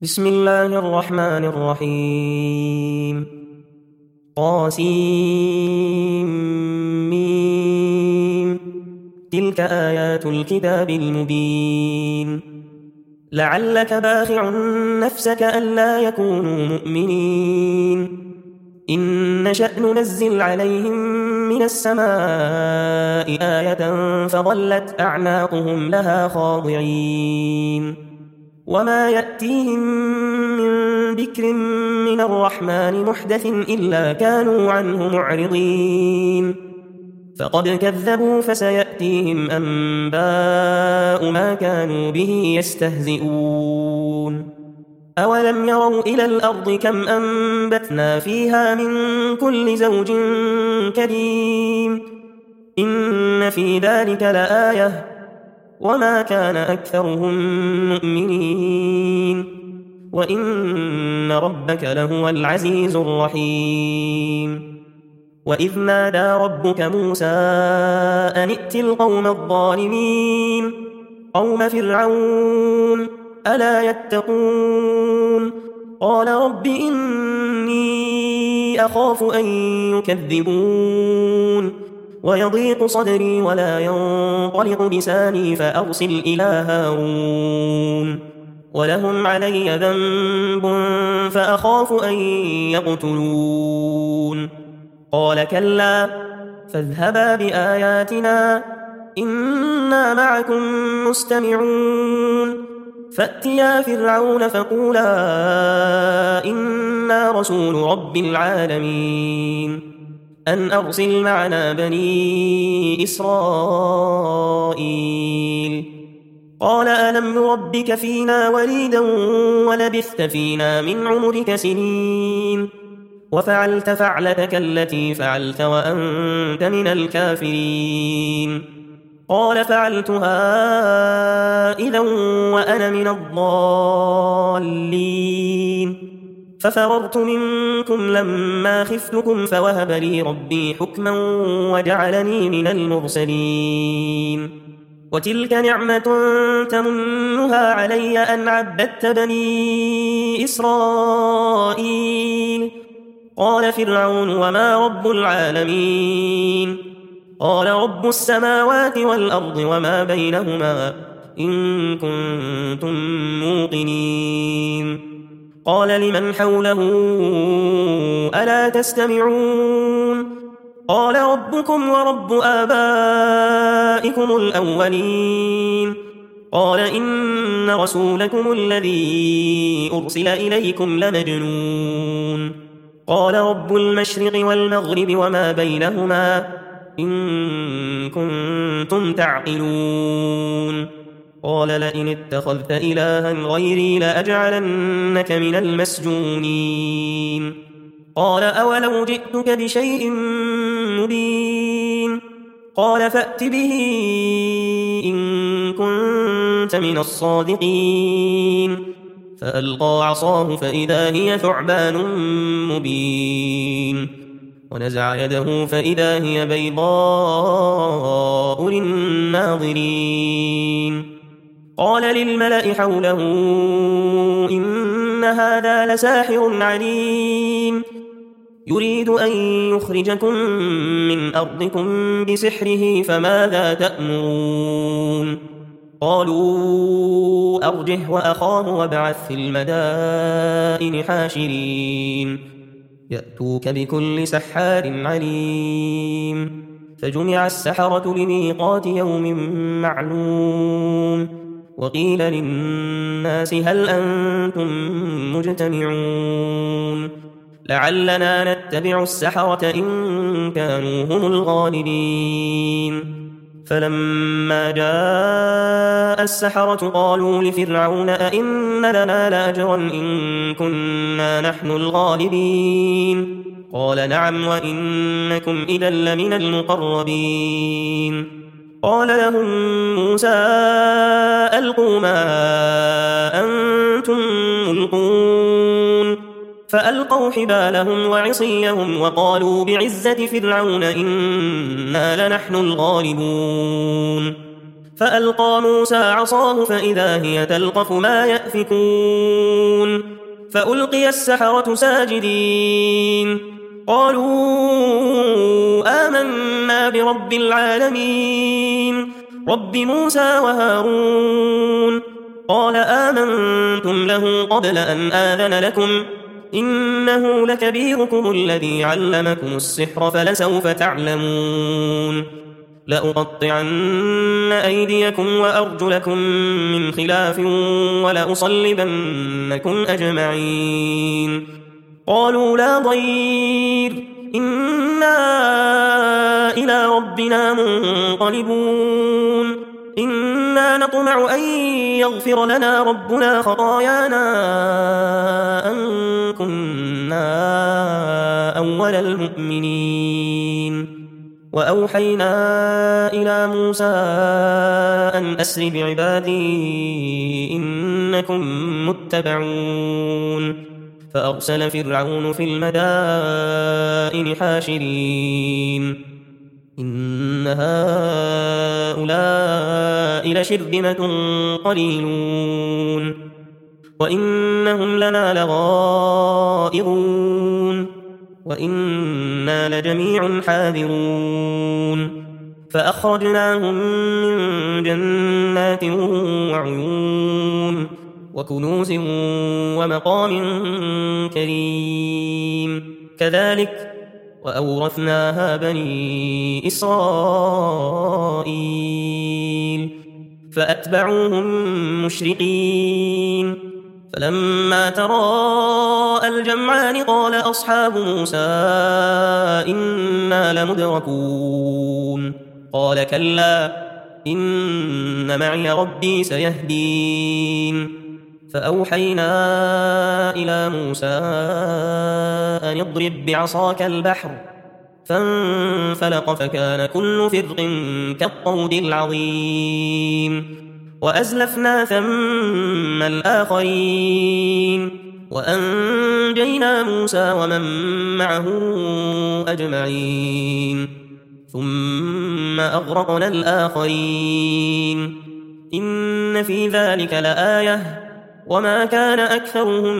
بسم الله الرحمن الرحيم طاسيم تلك آيات الكتاب المبين لعلك باخع نفسك ألا يكونوا مؤمنين إن نشأ ننزل عليهم من السماء آية فظلت أعناقهم لها خاضعين وما يأتيهم من ذكر من الرحمن محدث إلا كانوا عنه معرضين فقد كذبوا فسيأتيهم أنباء ما كانوا به يستهزئون أولم يروا إلى الأرض كم أنبتنا فيها من كل زوج كريم إن في ذلك لآية وما كان أكثرهم مؤمنين وإن ربك لهو العزيز الرحيم وإذ نادى ربك موسى أن ائت القوم الظالمين قوم فرعون ألا يتقون قال رب إني أخاف أن يكذبون ويضيق صدري ولا ينطلق لساني فأرسل إلى هارون ولهم علي ذنب فأخاف أن يقتلون قال كلا فاذهبا بآياتنا إنا معكم مستمعون فأتيا فرعون فقولا إنا رسول رب العالمين أن أرسل معنا بني إسرائيل قال ألم نربك فينا وليدا ولبثت فينا من عمرك سنين وفعلت فعلتك التي فعلت وأنت من الكافرين قال فعلتها إذا وأنا من الضالين ففررت منكم لما خفتكم فوهب لي ربي حكما وجعلني من المرسلين وتلك نعمة تمنها علي أن عبدت بني إسرائيل قال فرعون وما رب العالمين قال رب السماوات والأرض وما بينهما إن كنتم موقنين قال لمن حوله ألا تستمعون قال ربكم ورب آبائكم الأولين قال إن رسولكم الذي أرسل إليكم لمجنون قال رب المشرق والمغرب وما بينهما إن كنتم تعقلون قال لئن اتخذت إلها غيري لأجعلنك من المسجونين قال أولو جئتك بشيء مبين قال فأت به إن كنت من الصادقين فألقى عصاه فإذا هي ثعبان مبين ونزع يده فإذا هي بيضاء للناظرين قال للملأ حوله إن هذا لساحر عليم يريد أن يخرجكم من أرضكم بسحره فماذا تأمرون قالوا أرجه وأخاه وابعث في المدائن حاشرين يأتوك بكل سحار عليم فجمع السحرة لميقات يوم معلوم وقيل للناس هل أنتم مجتمعون لعلنا نتبع السحرة إن كانوا هم الغالبين فلما جاء السحرة قالوا لفرعون أئن لنا لأجرا إن كنا نحن الغالبين قال نعم وإنكم إذا لمن المقربين قال لهم موسى ألقوا ما أنتم ملقون فألقوا حبالهم وعصيهم وقالوا بعزة فرعون إنا لنحن الغالبون فألقى موسى عصاه فإذا هي تلقف ما يأفكون فألقي السحرة ساجدين قالوا آمنا برب العالمين رب موسى وهارون قال آمنتم له قبل أن آذن لكم إنه لكبيركم الذي علمكم السحر فلسوف تعلمون لأقطعن أيديكم وأرجلكم من خلاف ولأصلبنكم أجمعين قالوا لا ضير إنا إلى ربنا منقلبون إنا نطمع أن يغفر لنا ربنا خطايانا أن كنا أول المؤمنين وأوحينا إلى موسى أن أسر بعبادي إنكم متبعون فأرسل فرعون في المدائن حاشرين إن هؤلاء لشرذمة قليلون وإنهم لنا لغائظون وإنا لجميع حاذرون فأخرجناهم من جنات وعيون وكنوز ومقام كريم كذلك وأورثناها بني إسرائيل فأتبعوهم مشرقين فلما تراءى الجمعان قال أصحاب موسى إنا لمدركون قال كلا إن معي ربي سيهدين فأوحينا إلى موسى أن اضرب بعصاك البحر فانفلق فكان كل فرق كالطود العظيم وأزلفنا ثم الآخرين وأنجينا موسى ومن معه أجمعين ثم أغرقنا الآخرين إن في ذلك لآية وما كان أكثرهم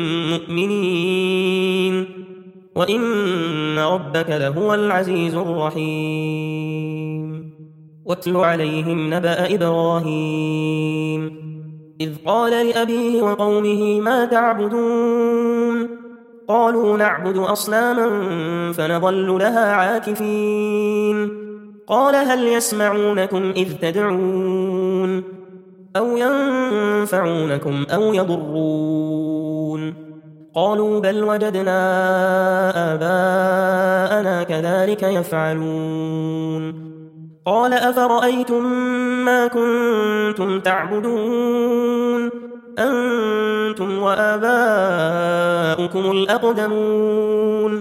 مؤمنين وإن ربك لهو العزيز الرحيم واتل عليهم نبأ إبراهيم إذ قال لأبيه وقومه ما تعبدون قالوا نعبد أصناما فنظل لها عاكفين قال هل يسمعونكم إذ تدعون أو ينفعونكم أو يضرون قالوا بل وجدنا آباءنا كذلك يفعلون قال أفرأيتم ما كنتم تعبدون أنتم وآباؤكم الأقدمون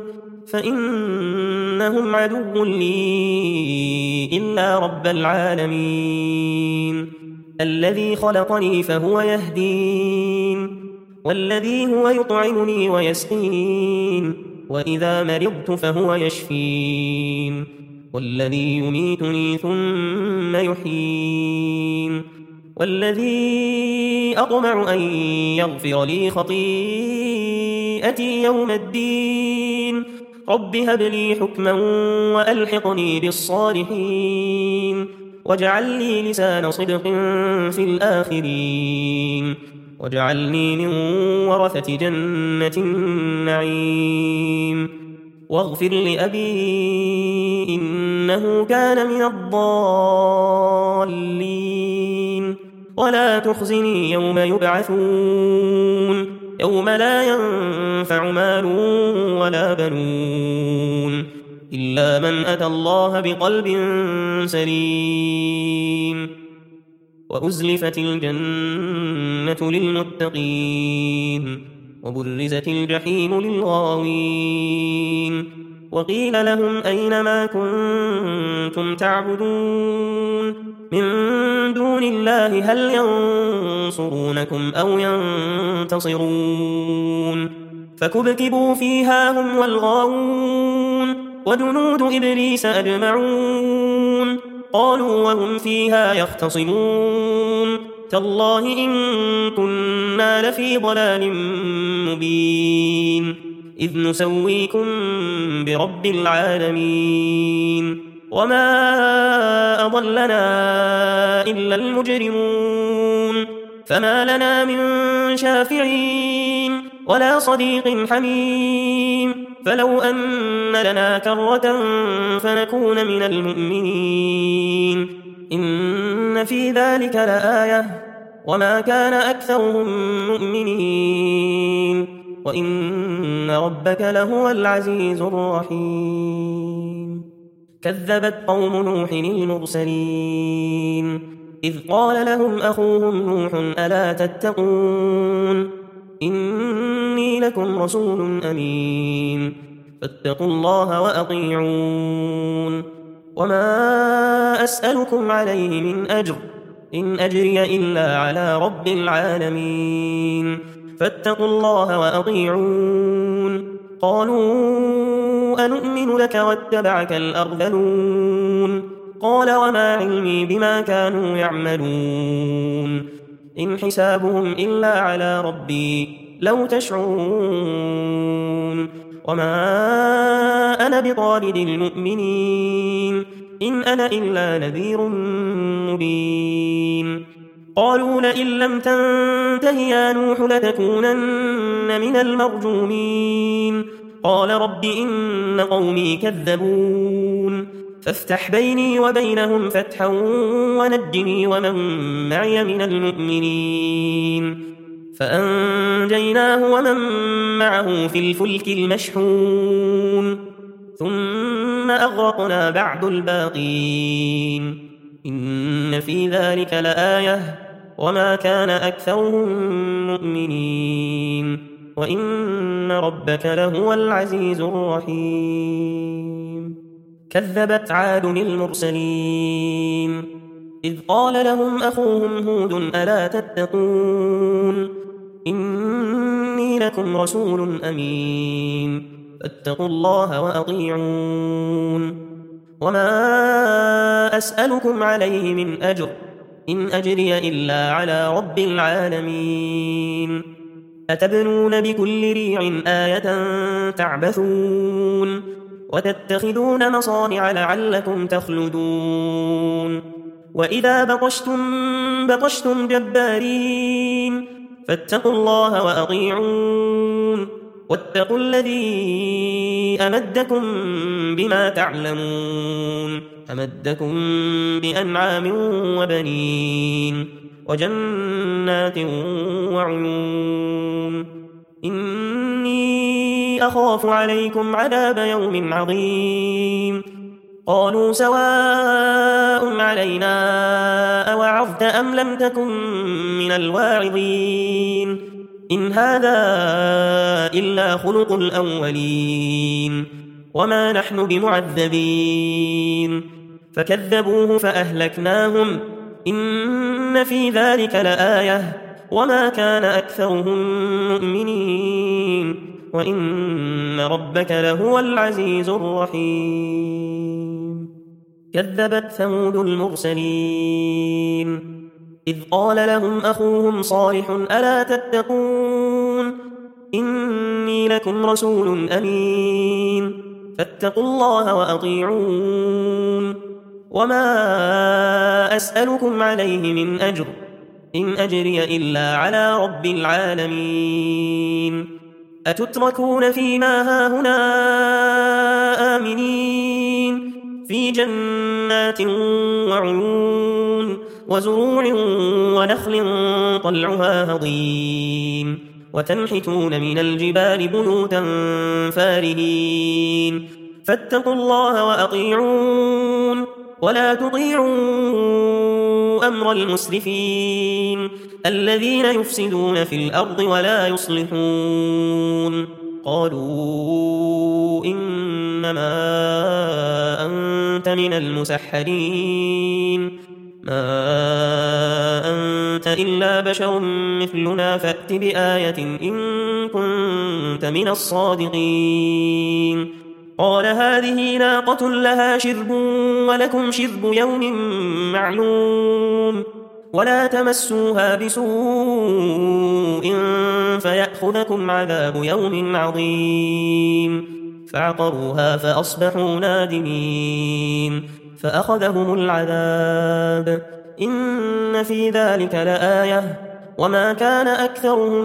فإنهم عدو لي إلا رب العالمين الذي خلقني فهو يهدين والذي هو يطعمني ويسقين وإذا مرضت فهو يشفين والذي يميتني ثم يحيين والذي أطمع أن يغفر لي خطيئتي يوم الدين رب هب لي حكما وألحقني بالصالحين واجعل لي لسان صدق في الآخرين واجعلني من ورثة جنة النعيم واغفر لأبي إنه كان من الضالين ولا تخزني يوم يبعثون يوم لا ينفع مال ولا بنون إلا من أتى الله بقلب سليم وأزلفت الجنة للمتقين وبرزت الجحيم للغاوين وقيل لهم أين ما كنتم تعبدون من دون الله هل ينصرونكم أو ينتصرون فكبكبوا فيها هم والغاوون وجنود إبليس أجمعون قالوا وهم فيها يختصمون تالله إن كنا لفي ضلال مبين إذ نسويكم برب العالمين وما أضلنا إلا المجرمون فما لنا من شافعين ولا صديق حميم فلو أن لنا كرة فنكون من المؤمنين إن في ذلك لآية وما كان أكثرهم مؤمنين وإن ربك لهو العزيز الرحيم كذبت قوم نوح المرسلين إذ قال لهم أخوهم نوح ألا تتقون إني لكم رسول أمين فاتقوا الله وأطيعون وما أسألكم عليه من أجر إن أجري إلا على رب العالمين فاتقوا الله وأطيعون قالوا أنؤمن لك واتبعك الأرذلون قال وما علمي بما كانوا يعملون إن حسابهم إلا على ربي لو تشعرون وما أنا بطارد المؤمنين إن أنا إلا نذير مبين قالوا لئن لم تنته يا نوح لتكونن من المرجومين قال رب إن قومي كذبون فافتح بيني وبينهم فتحا ونجني ومن معي من المؤمنين فأنجيناه ومن معه في الفلك المشحون ثم أغرقنا بعد الباقين إن في ذلك لآية وما كان أكثرهم مؤمنين وإن ربك لهو العزيز الرحيم كذبت عاد المرسلين إذ قال لهم أخوهم هود ألا تتقون إني لكم رسول أمين فاتقوا الله وأطيعون وما أسألكم عليه من أجر إن أجري إلا على رب العالمين أتبنون بكل ريع آية تعبثون وتتخذون مصانع لعلكم تخلدون وإذا بطشتم جبارين فاتقوا الله وأطيعون واتقوا الذي أمدكم بما تعلمون أمدكم بأنعام وبنين وجنات وعيون إني أخاف عليكم عذاب يوم عظيم قالوا سواء علينا أوعظت أم لم تكن من الواعظين إن هذا إلا خلق الأولين وما نحن بمعذبين فكذبوه فأهلكناهم إن في ذلك لآية وما كان أكثرهم مؤمنين وإن ربك لهو العزيز الرحيم كذبت ثمود المرسلين إذ قال لهم أخوهم صالح ألا تتقون إني لكم رسول أمين فاتقوا الله وأطيعون وما أسألكم عليه من أجر إن أجري إلا على رب العالمين أتتركون فيما هاهنا آمنين في جنات وعيون وزروع ونخل طلعها هضيم وتنحتون من الجبال بيوتا فارهين فاتقوا الله وأطيعون ولا تطيعوا أمر المسرفين الذين يفسدون في الأرض ولا يصلحون قالوا إنما أنت من المسحرين ما أنت إلا بشر مثلنا فأت بآية إن كنت من الصادقين قال هذه ناقة لها شرب ولكم شرب يوم معلوم ولا تمسوها بسوء فيأخذكم عذاب يوم عظيم فعقروها فأصبحوا نادمين فأخذهم العذاب إن في ذلك لآية وما كان أكثرهم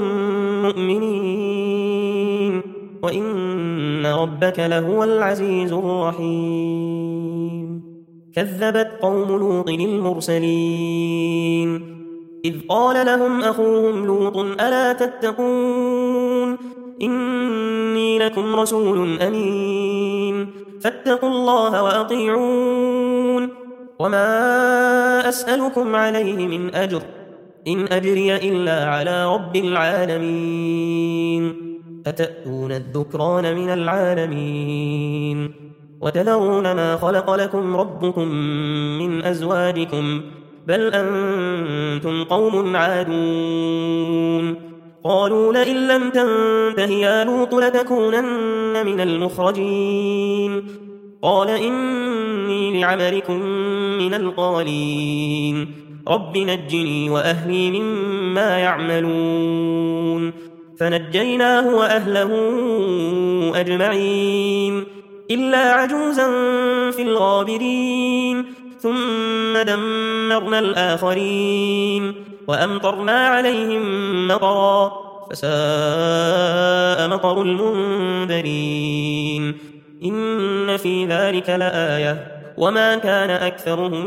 مؤمنين وإن ربك لهو العزيز الرحيم كذبت قوم لوط المرسلين إذ قال لهم أخوهم لوط ألا تتقون إني لكم رسول أمين فاتقوا الله وأطيعون وما أسألكم عليه من أجر إن أجري إلا على رب العالمين أتأتون الذكران من العالمين وتذرون ما خلق لكم ربكم من أزواجكم بل أنتم قوم عادون قالوا لئن لم تنته يا لوط لتكونن من المخرجين قال إني لعملكم من القالين رب نجني وأهلي مما يعملون فنجيناه وأهله أجمعين إلا عجوزا في الغابرين ثم دمرنا الآخرين وأمطرنا عليهم مطرا فساء مطر المنذرين إن في ذلك لآية وما كان أكثرهم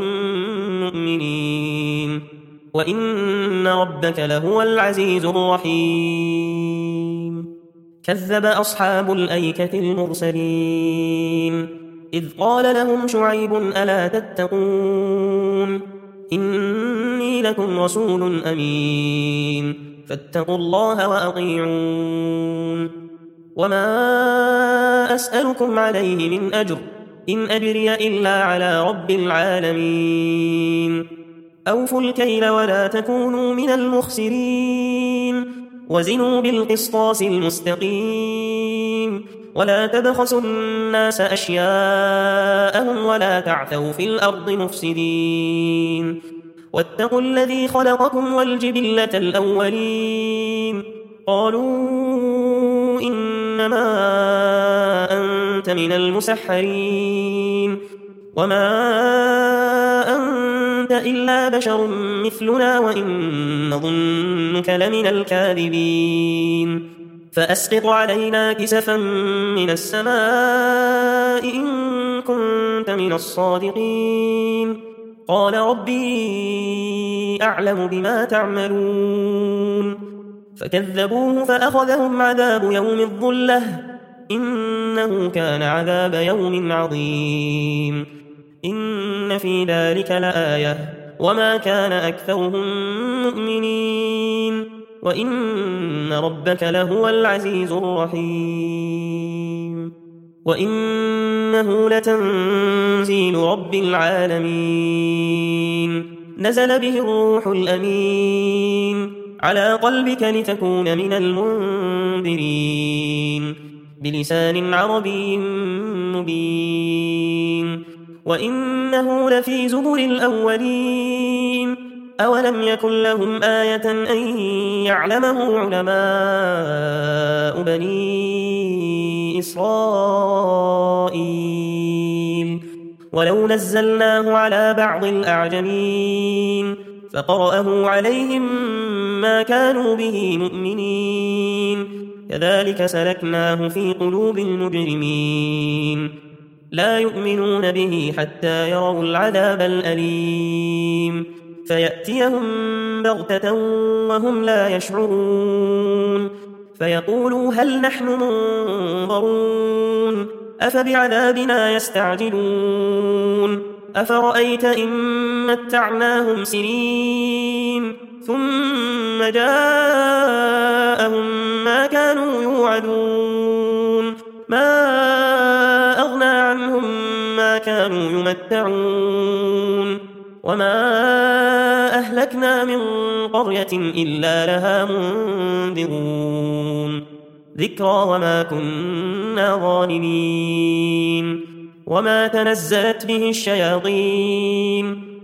مؤمنين وإن ربك لهو العزيز الرحيم كذب أصحاب الأيكة المرسلين إذ قال لهم شعيب ألا تتقون إني لكم رسول أمين فاتقوا الله وأطيعون وما أسألكم عليه من أجر إن أجري إلا على رب العالمين أوفوا الكيل ولا تكونوا من المخسرين وزنوا بالقسطاس المستقيم ولا تبخسوا الناس أشياءهم ولا تعثوا في الأرض مفسدين واتقوا الذي خلقكم والجبلة الأولين قالوا إنما أنت من المسحرين وما أنت إلا بشر مثلنا وإن نظنك لمن الكاذبين فأسقط علينا كسفا من السماء إن كنت من الصادقين قال ربي أعلم بما تعملون فكذبوه فأخذهم عذاب يوم الظلة إنه كان عذاب يوم عظيم إن في ذلك لآية وما كان أكثرهم مؤمنين وإن ربك لهو العزيز الرحيم وإنه لتنزيل رب العالمين نزل به الروح الأمين على قلبك لتكون من المنذرين بلسان عربي مبين وإنه لفي زبر الأولين أولم يكن لهم آية أن يعلمه علماء بني إسرائيل ولو نزلناه على بعض الأعجمين فقرأه عليهم ما كانوا به مؤمنين كذلك سلكناه في قلوب المجرمين لا يؤمنون به حتى يروا العذاب الأليم فيأتيهم بغتة وهم لا يشعرون فيقولوا هل نحن منظرون أفبعذابنا يستعجلون أفرأيت إن متعناهم سنين ثم جاءهم ما كانوا يوعدون ما أغنى عنهم ما كانوا يمتعون وما أهلكنا من قرية إلا لها منذرون ذكرى وما كنا ظالمين وما تنزلت به الشياطين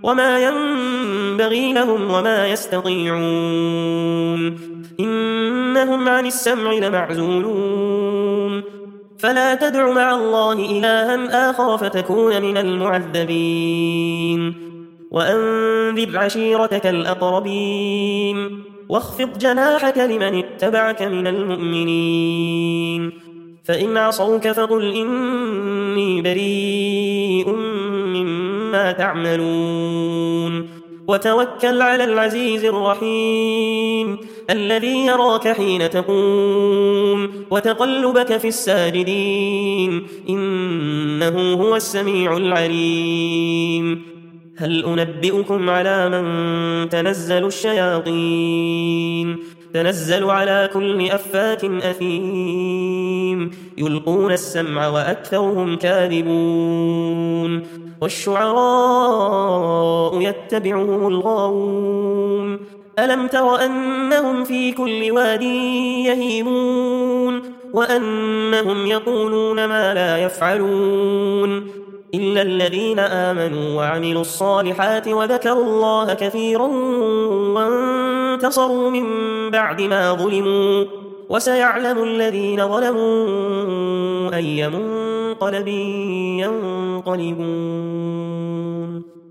وما ينبغي لهم وما يستطيعون إنهم عن السمع لمعزولون فلا تدع مع الله إلها آخر فتكون من المعذبين وأنذر عشيرتك الأقربين واخفض جناحك لمن اتبعك من المؤمنين فإن عصوك فقل إني بريء مما تعملون وتوكل على العزيز الرحيم الذي يراك حين تقوم وتقلبك في الساجدين إنه هو السميع العليم هل أنبئكم على من تنزل الشياطين تنزل على كل أفاك أثيم يلقون السمع وأكثرهم كاذبون والشعراء يتبعهم الغاوون ألم تر أنهم في كل واد يهيمون وأنهم يقولون ما لا يفعلون إلا الذين آمنوا وعملوا الصالحات وذكروا الله كثيرا وانتصروا من بعد ما ظلموا وسيعلم الذين ظلموا أي منقلب ينقلبون